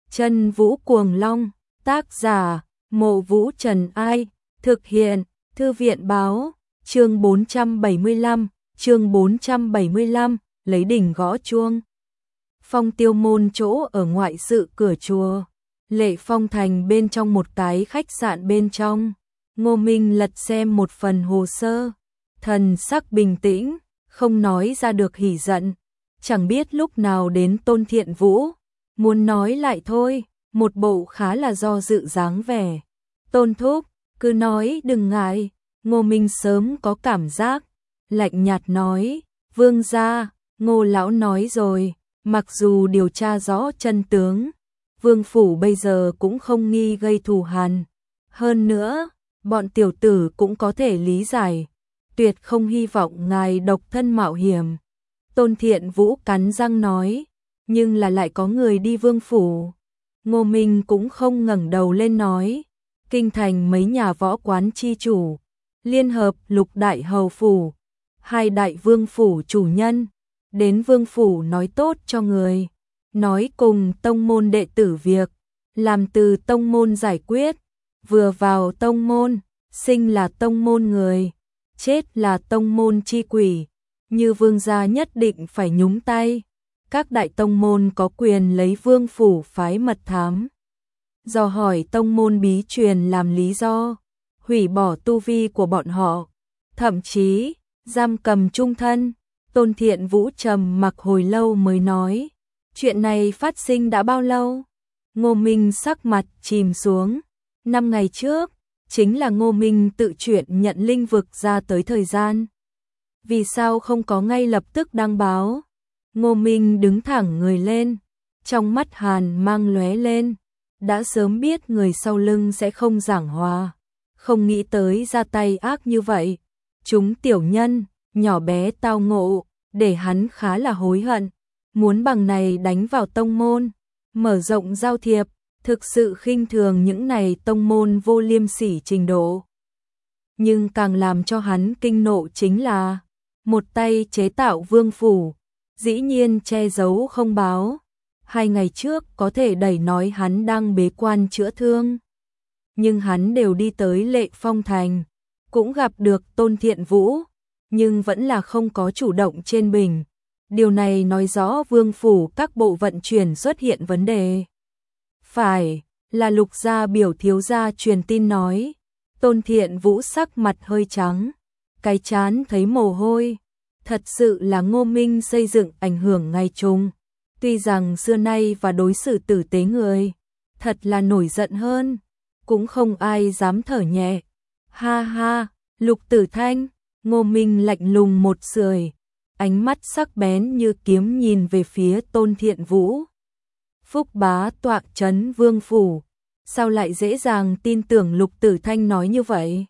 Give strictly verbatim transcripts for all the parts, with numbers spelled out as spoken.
Chân Vũ Cuồng Long, tác giả, Mộ Vũ Trần Ai, thực hiện, Thư viện báo, chương bốn trăm bảy mươi lăm, chương bốn trăm bảy mươi lăm, lấy đỉnh gõ chuông. Phong Tiêu Môn chỗ ở ngoại sự cửa chùa, Lệ Phong Thành bên trong một cái khách sạn bên trong. Ngô Minh lật xem một phần hồ sơ, thần sắc bình tĩnh, không nói ra được hỉ giận, chẳng biết lúc nào đến Tôn Thiện Vũ, muốn nói lại thôi, một bộ khá là do dự dáng vẻ. Tôn thúc, cứ nói đừng ngại. Ngô Minh sớm có cảm giác, lạnh nhạt nói, vương gia, Ngô lão nói rồi, mặc dù điều tra rõ chân tướng, vương phủ bây giờ cũng không nghi gây thù hằn. Hơn nữa, bọn tiểu tử cũng có thể lý giải, tuyệt không hy vọng ngài độc thân mạo hiểm. Tôn Thiện Vũ cắn răng nói, nhưng là lại có người đi vương phủ. Ngô Minh cũng không ngẩng đầu lên nói, kinh thành mấy nhà võ quán chi chủ, liên hợp lục đại hầu phủ, hai đại vương phủ chủ nhân, đến vương phủ nói tốt cho người, nói cùng tông môn đệ tử việc, làm từ tông môn giải quyết, vừa vào tông môn, sinh là tông môn người, chết là tông môn chi quỷ, như vương gia nhất định phải nhúng tay. Các đại tông môn có quyền lấy vương phủ phái mật thám, dò hỏi tông môn bí truyền làm lý do, hủy bỏ tu vi của bọn họ, thậm chí giam cầm chung thân. Tôn Thiện Vũ trầm mặc hồi lâu mới nói, chuyện này phát sinh đã bao lâu? Ngô Minh sắc mặt chìm xuống, năm ngày trước, chính là Ngô Minh tự chuyện nhận linh vực ra tới thời gian. Vì sao không có ngay lập tức đăng báo? Ngô Minh đứng thẳng người lên, trong mắt hàn mang lóe lên, đã sớm biết người sau lưng sẽ không giảng hòa, không nghĩ tới ra tay ác như vậy. Chúng tiểu nhân, nhỏ bé tao ngộ, để hắn khá là hối hận, muốn bằng này đánh vào tông môn, mở rộng giao thiệp, thực sự khinh thường những này tông môn vô liêm sỉ trình độ. Nhưng càng làm cho hắn kinh nộ chính là, một tay chế tạo vương phủ, dĩ nhiên che giấu không báo. Hai ngày trước có thể đẩy nói hắn đang bế quan chữa thương, nhưng hắn đều đi tới Lệ Phong Thành, cũng gặp được Tôn Thiện Vũ, nhưng vẫn là không có chủ động trên bình. Điều này nói rõ vương phủ các bộ vận chuyển xuất hiện vấn đề. Phải, là Lục gia biểu thiếu gia truyền tin nói. Tôn Thiện Vũ sắc mặt hơi trắng, cái chán thấy mồ hôi. Thật sự là Ngô Minh xây dựng ảnh hưởng ngày chung. Tuy rằng xưa nay và đối xử tử tế người, thật là nổi giận hơn, cũng không ai dám thở nhẹ. Ha ha, Lục Tử Thanh, Ngô Minh lạnh lùng một sưởi, ánh mắt sắc bén như kiếm nhìn về phía Tôn Thiện Vũ. Phúc bá tọa trấn vương phủ, sao lại dễ dàng tin tưởng Lục Tử Thanh nói như vậy?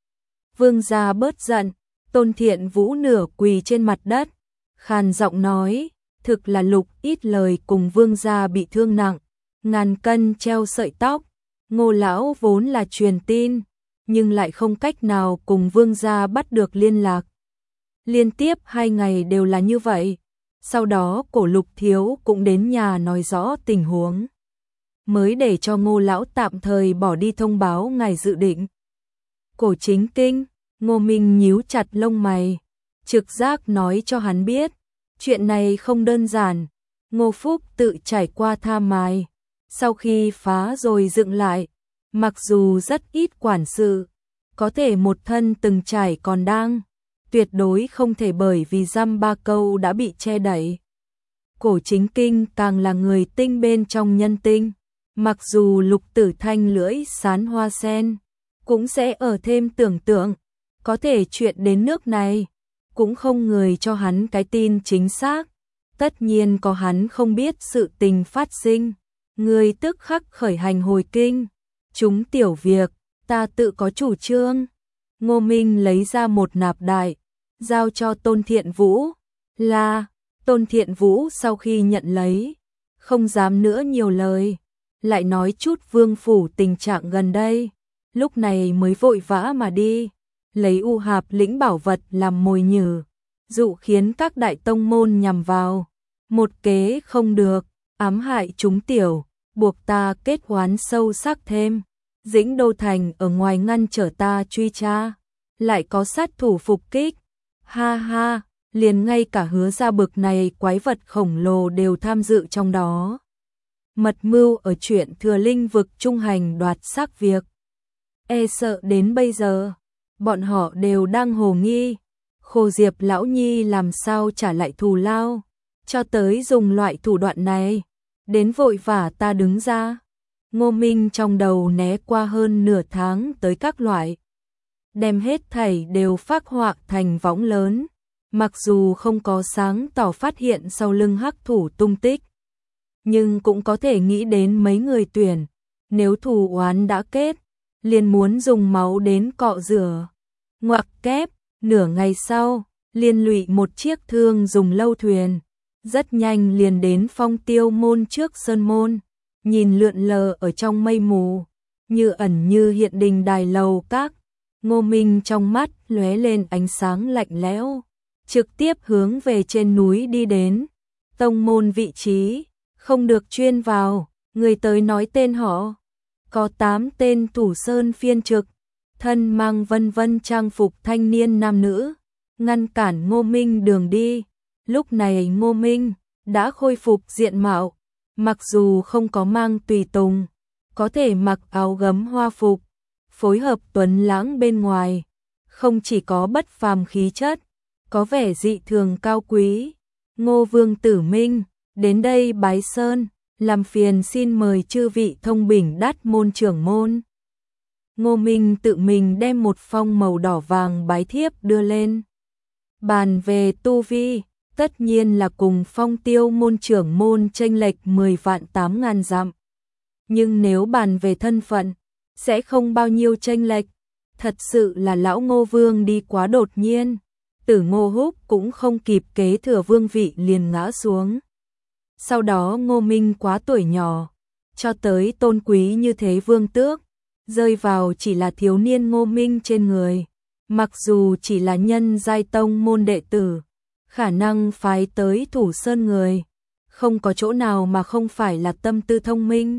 Vương gia bớt giận. Tôn Thiện Vũ nửa quỳ trên mặt đất, khàn giọng nói, thực là Lục ít lời cùng vương gia bị thương nặng, ngàn cân treo sợi tóc. Ngô lão vốn là truyền tin, nhưng lại không cách nào cùng vương gia bắt được liên lạc. Liên tiếp hai ngày đều là như vậy. Sau đó cổ Lục thiếu cũng đến nhà nói rõ tình huống, mới để cho Ngô lão tạm thời bỏ đi thông báo ngài dự định. Cổ Chính Kinh. Ngô Minh nhíu chặt lông mày, trực giác nói cho hắn biết, chuyện này không đơn giản. Ngô Phúc tự trải qua tha mài, sau khi phá rồi dựng lại, mặc dù rất ít quản sự, có thể một thân từng trải còn đang, tuyệt đối không thể bởi vì dăm ba câu đã bị che đậy. Cổ Chính Kinh càng là người tinh bên trong nhân tinh, mặc dù Lục Tử Thanh lưỡi sán hoa sen, cũng sẽ ở thêm tưởng tượng. Có thể chuyện đến nước này, cũng không người cho hắn cái tin chính xác. Tất nhiên có hắn không biết sự tình phát sinh. Người tức khắc khởi hành hồi kinh. Chúng tiểu việc, ta tự có chủ trương. Ngô Minh lấy ra một nạp đại, giao cho Tôn Thiện Vũ. Là, Tôn Thiện Vũ sau khi nhận lấy, không dám nữa nhiều lời, lại nói chút vương phủ tình trạng gần đây. Lúc này mới vội vã mà đi. Lấy U Hạp lĩnh bảo vật làm mồi nhử, dụ khiến các đại tông môn nhằm vào. Một kế không được, ám hại chúng tiểu, buộc ta kết oán sâu sắc thêm. Dĩnh Đô Thành ở ngoài ngăn trở ta truy tra, lại có sát thủ phục kích. Ha ha, liền ngay cả Hứa gia bực này quái vật khổng lồ đều tham dự trong đó. Mật mưu ở chuyện Thừa Linh vực trung hành đoạt xác việc. E sợ đến bây giờ, bọn họ đều đang hồ nghi, Khô Diệp lão nhi làm sao trả lại thù lao, cho tới dùng loại thủ đoạn này, đến vội vả ta đứng ra. Ngô Minh trong đầu né qua hơn nửa tháng tới các loại, đem hết thảy đều phác họa thành võng lớn, mặc dù không có sáng tỏ phát hiện sau lưng hắc thủ tung tích, nhưng cũng có thể nghĩ đến mấy người tuyển, nếu thù oán đã kết, liền muốn dùng máu đến cọ rửa. Ngoặc kép, nửa ngày sau, liên lụy một chiếc thương dùng lâu thuyền, rất nhanh liền đến Phong Tiêu môn trước sơn môn, nhìn lượn lờ ở trong mây mù, như ẩn như hiện đình đài lầu các. Ngô Minh trong mắt lóe lên ánh sáng lạnh lẽo, trực tiếp hướng về trên núi đi đến. Tông môn vị trí, không được chuyên vào, người tới nói tên họ. Có tám tên thủ sơn phiên trực, thân mang vân vân trang phục thanh niên nam nữ, ngăn cản Ngô Minh đường đi. Lúc này Ngô Minh đã khôi phục diện mạo, mặc dù không có mang tùy tùng, có thể mặc áo gấm hoa phục, phối hợp tuấn lãng bên ngoài, không chỉ có bất phàm khí chất, có vẻ dị thường cao quý. Ngô Vương Tử Minh, đến đây bái sơn, làm phiền xin mời chư vị thông bình đát môn trưởng môn. Ngô Minh tự mình đem một phong màu đỏ vàng bái thiếp đưa lên. Bàn về tu vi, tất nhiên là cùng Phong Tiêu môn trưởng môn chênh lệch mười vạn tám ngàn dặm. Nhưng nếu bàn về thân phận, sẽ không bao nhiêu chênh lệch. Thật sự là lão Ngô Vương đi quá đột nhiên, Tử Ngô Húc cũng không kịp kế thừa vương vị liền ngã xuống. Sau đó Ngô Minh quá tuổi nhỏ, cho tới tôn quý như thế vương tước, rơi vào chỉ là thiếu niên Ngô Minh trên người. Mặc dù chỉ là nhân giai tông môn đệ tử, khả năng phái tới Thủ Sơn người, không có chỗ nào mà không phải là tâm tư thông minh,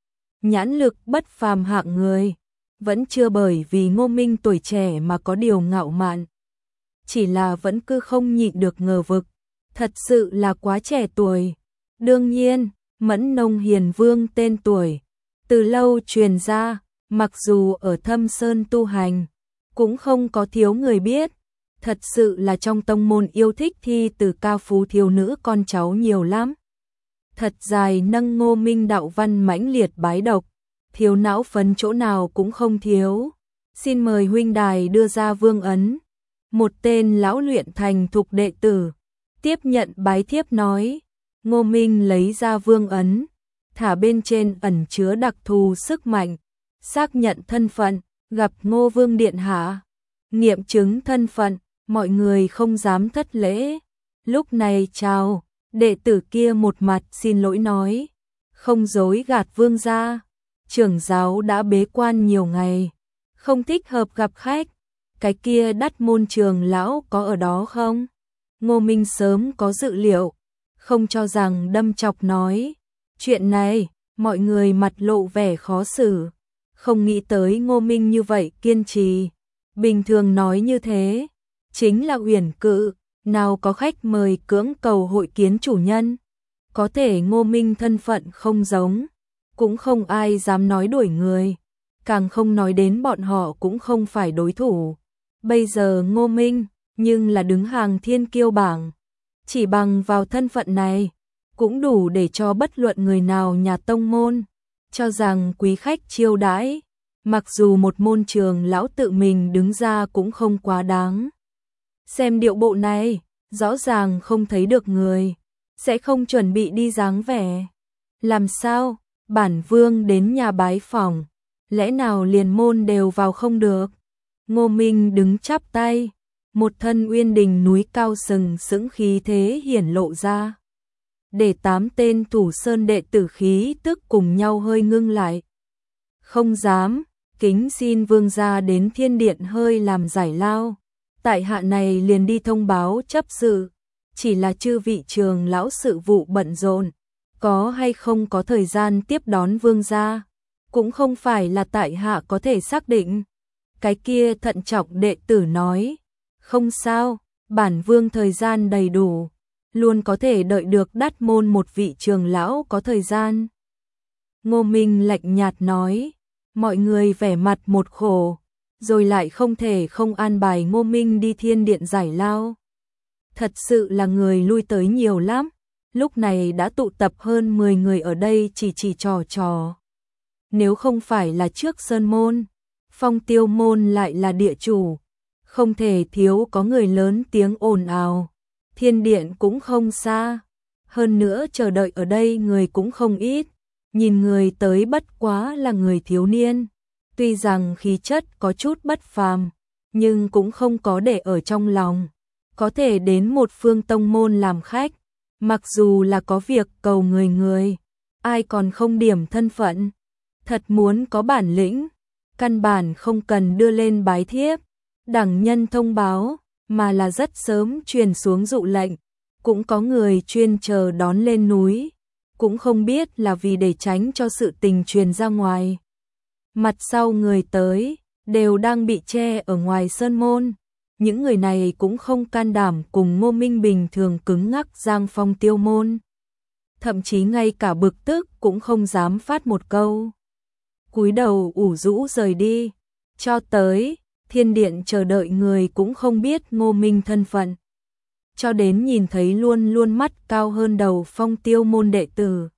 nhãn lực bất phàm hạng người, vẫn chưa bởi vì Ngô Minh tuổi trẻ mà có điều ngạo mạn, chỉ là vẫn cứ không nhịn được ngờ vực, thật sự là quá trẻ tuổi. Đương nhiên, Mẫn Nông Hiền Vương tên tuổi từ lâu truyền ra, mặc dù ở Thâm Sơn tu hành, cũng không có thiếu người biết. Thật sự là trong tông môn yêu thích thi từ cao phú thiếu nữ con cháu nhiều lắm. Thật dài nâng Ngô Minh đạo văn mãnh liệt bái độc, thiếu não phấn chỗ nào cũng không thiếu. Xin mời huynh đài đưa ra vương ấn. Một tên lão luyện thành thục đệ tử tiếp nhận bái thiếp nói. Ngô Minh lấy ra vương ấn, thả bên trên ẩn chứa đặc thù sức mạnh, xác nhận thân phận, gặp Ngô Vương điện hạ, nghiệm chứng thân phận, mọi người không dám thất lễ. Lúc này chào, đệ tử kia một mặt xin lỗi nói, không dối gạt vương gia, trưởng giáo đã bế quan nhiều ngày, không thích hợp gặp khách. Cái kia Đát môn trường lão có ở đó không? Ngô Minh sớm có dự liệu, không cho rằng đâm chọc nói. Chuyện này, mọi người mặt lộ vẻ khó xử, không nghĩ tới Ngô Minh như vậy kiên trì. Bình thường nói như thế, chính là uyển cự, nào có khách mời cưỡng cầu hội kiến chủ nhân. Có thể Ngô Minh thân phận không giống, cũng không ai dám nói đuổi người, càng không nói đến bọn họ cũng không phải đối thủ. Bây giờ Ngô Minh, nhưng là đứng hàng thiên kiêu bảng, chỉ bằng vào thân phận này, cũng đủ để cho bất luận người nào nhà tông môn, cho rằng quý khách chiêu đãi, mặc dù một môn trường lão tự mình đứng ra cũng không quá đáng. Xem điệu bộ này, rõ ràng không thấy được người, sẽ không chuẩn bị đi dáng vẻ. Làm sao, bản vương đến nhà bái phỏng, lẽ nào liền môn đều vào không được? Ngô Minh đứng chắp tay, một thân uyên đình núi cao sừng sững khí thế hiển lộ ra. Để tám tên Thủ Sơn đệ tử khí tức cùng nhau hơi ngưng lại. Không dám, kính xin vương gia đến thiên điện hơi làm giải lao. Tại hạ này liền đi thông báo chấp sự, chỉ là chư vị trường lão sự vụ bận rộn, có hay không có thời gian tiếp đón vương gia, cũng không phải là tại hạ có thể xác định. Cái kia thận trọng đệ tử nói, không sao, bản vương thời gian đầy đủ, luôn có thể đợi được đát môn một vị trường lão có thời gian. Ngô Minh lạnh nhạt nói, mọi người vẻ mặt một khổ, rồi lại không thể không an bài Ngô Minh đi thiên điện giải lao. Thật sự là người lui tới nhiều lắm, lúc này đã tụ tập hơn mười người ở đây chỉ chỉ trò trò. Nếu không phải là trước sơn môn, Phong Tiêu môn lại là địa chủ, không thể thiếu có người lớn tiếng ồn ào. Thiên điện cũng không xa, hơn nữa chờ đợi ở đây người cũng không ít, nhìn người tới bất quá là người thiếu niên, tuy rằng khí chất có chút bất phàm, nhưng cũng không có để ở trong lòng, có thể đến một phương tông môn làm khách, mặc dù là có việc cầu người người, ai còn không điểm thân phận, thật muốn có bản lĩnh, căn bản không cần đưa lên bái thiếp, đẳng nhân thông báo, mà là rất sớm truyền xuống dụ lệnh, cũng có người chuyên chờ đón lên núi, cũng không biết là vì để tránh cho sự tình truyền ra ngoài. Mặt sau người tới, đều đang bị che ở ngoài sơn môn, những người này cũng không can đảm cùng Ngô Minh bình thường cứng ngắc giang Phong Tiêu môn. Thậm chí ngay cả bực tức cũng không dám phát một câu. Cúi đầu ủ rũ rời đi, cho tới thiên điện chờ đợi người cũng không biết Ngô Minh thân phận. Cho đến nhìn thấy luôn luôn mắt cao hơn đầu Phong Tiêu môn đệ tử.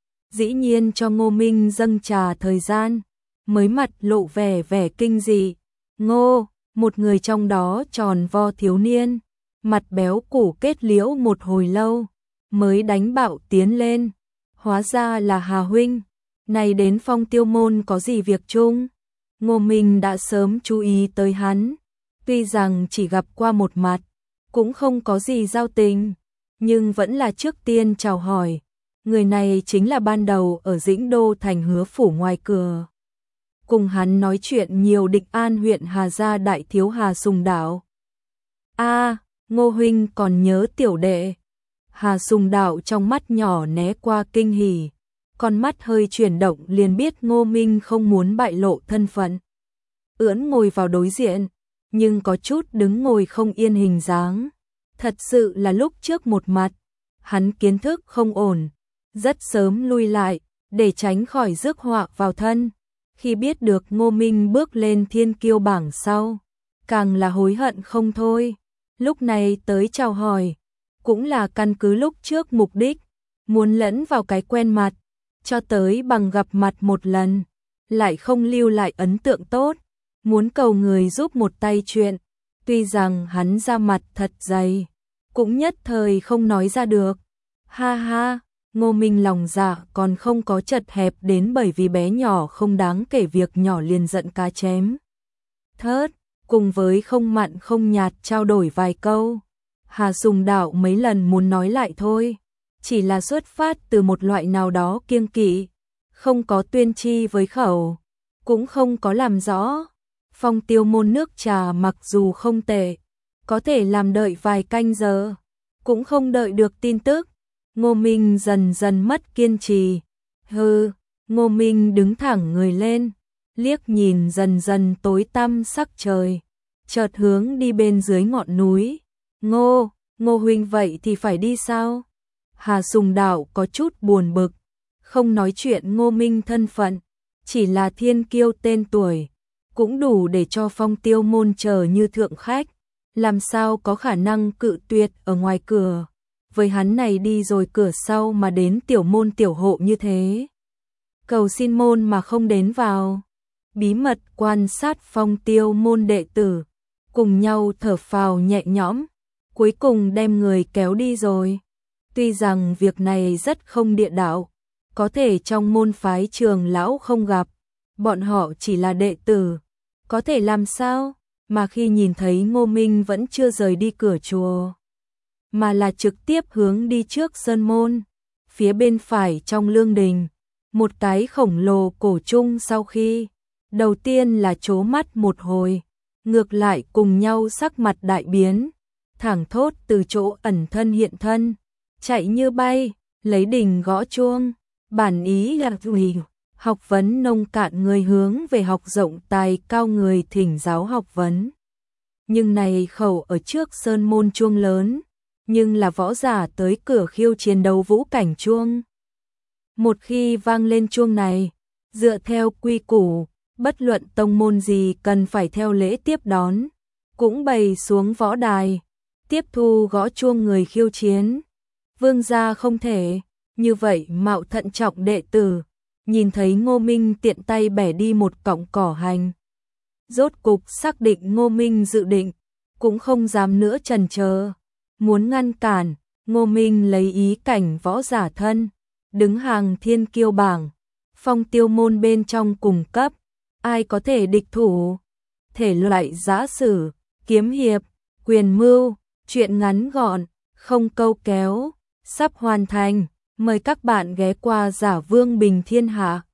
Dĩ nhiên cho Ngô Minh dâng trà thời gian, mới mặt lộ vẻ vẻ kinh dị. Ngô, một người trong đó tròn vo thiếu niên, mặt béo củ kết liễu một hồi lâu, mới đánh bạo tiến lên. Hóa ra là Hà huynh, này đến Phong Tiêu môn có gì việc chung? Ngô Minh đã sớm chú ý tới hắn, tuy rằng chỉ gặp qua một mặt, cũng không có gì giao tình, nhưng vẫn là trước tiên chào hỏi. Người này chính là ban đầu ở Dĩnh Đô thành Hứa phủ ngoài cửa. Cùng hắn nói chuyện nhiều Định An huyện Hà Gia đại thiếu Hà Sùng Đạo. A, Ngô huynh còn nhớ tiểu đệ. Hà Sùng Đạo trong mắt nhỏ né qua kinh hỉ, con mắt hơi chuyển động liền biết Ngô Minh không muốn bại lộ thân phận. Ưỡn ngồi vào đối diện, nhưng có chút đứng ngồi không yên hình dáng. Thật sự là lúc trước một mặt, hắn kiến thức không ổn, rất sớm lui lại, để tránh khỏi rước họa vào thân. Khi biết được Ngô Minh bước lên thiên kiêu bảng sau, càng là hối hận không thôi. Lúc này tới chào hỏi, cũng là căn cứ lúc trước mục đích, muốn lẫn vào cái quen mặt, cho tới bằng gặp mặt một lần, lại không lưu lại ấn tượng tốt, muốn cầu người giúp một tay chuyện. Tuy rằng hắn ra mặt thật dày, cũng nhất thời không nói ra được. Ha ha, Ngô Minh lòng dạ còn không có chật hẹp đến bởi vì bé nhỏ không đáng kể việc nhỏ liền giận cá chém thớt, cùng với không mặn không nhạt trao đổi vài câu. Hà Sùng Đạo mấy lần muốn nói lại thôi, chỉ là xuất phát từ một loại nào đó kiêng kỵ, không có tuyên chi với khẩu, cũng không có làm rõ. Phong Tiêu môn nước trà mặc dù không tệ, có thể làm đợi vài canh giờ, cũng không đợi được tin tức. Ngô Minh dần dần mất kiên trì. Hừ, Ngô Minh đứng thẳng người lên, liếc nhìn dần dần tối tăm sắc trời, chợt hướng đi bên dưới ngọn núi. Ngô, Ngô huynh vậy thì phải đi sao? Hà Sùng Đạo có chút buồn bực, không nói chuyện Ngô Minh thân phận, chỉ là thiên kiêu tên tuổi, cũng đủ để cho Phong Tiêu môn chờ như thượng khách, làm sao có khả năng cự tuyệt ở ngoài cửa. Với hắn này đi rồi cửa sau mà đến tiểu môn tiểu hộ như thế, cầu xin môn mà không đến vào. Bí mật quan sát Phong Tiêu môn đệ tử, cùng nhau thở phào nhẹ nhõm, cuối cùng đem người kéo đi rồi. Tuy rằng việc này rất không địa đạo, có thể trong môn phái trường lão không gặp, bọn họ chỉ là đệ tử, có thể làm sao, mà khi nhìn thấy Ngô Minh vẫn chưa rời đi cửa chùa, mà là trực tiếp hướng đi trước sơn môn. Phía bên phải trong lương đình, một cái khổng lồ cổ trung sau khi đầu tiên là trố mắt một hồi, ngược lại cùng nhau sắc mặt đại biến, thẳng thốt từ chỗ ẩn thân hiện thân, chạy như bay, lấy đỉnh gõ chuông, bản ý là ủy, học vấn nông cạn người hướng về học rộng tài cao người thỉnh giáo học vấn. Nhưng này khẩu ở trước sơn môn chuông lớn, nhưng là võ giả tới cửa khiêu chiến đấu vũ cảnh chuông. Một khi vang lên chuông này, dựa theo quy củ, bất luận tông môn gì cần phải theo lễ tiếp đón, cũng bày xuống võ đài, tiếp thu gõ chuông người khiêu chiến. Vương gia không thể, như vậy mạo thận trọng đệ tử, nhìn thấy Ngô Minh tiện tay bẻ đi một cọng cỏ hành. Rốt cục xác định Ngô Minh dự định, cũng không dám nữa chần chờ, muốn ngăn cản. Ngô Minh lấy ý cảnh võ giả thân, đứng hàng thiên kiêu bảng, phong tiêu môn bên trong cùng cấp, ai có thể địch thủ. Thể loại giã sử, kiếm hiệp, quyền mưu, truyện ngắn gọn, không câu kéo, sắp hoàn thành, mời các bạn ghé qua Giả Vương Bình Thiên Hạ.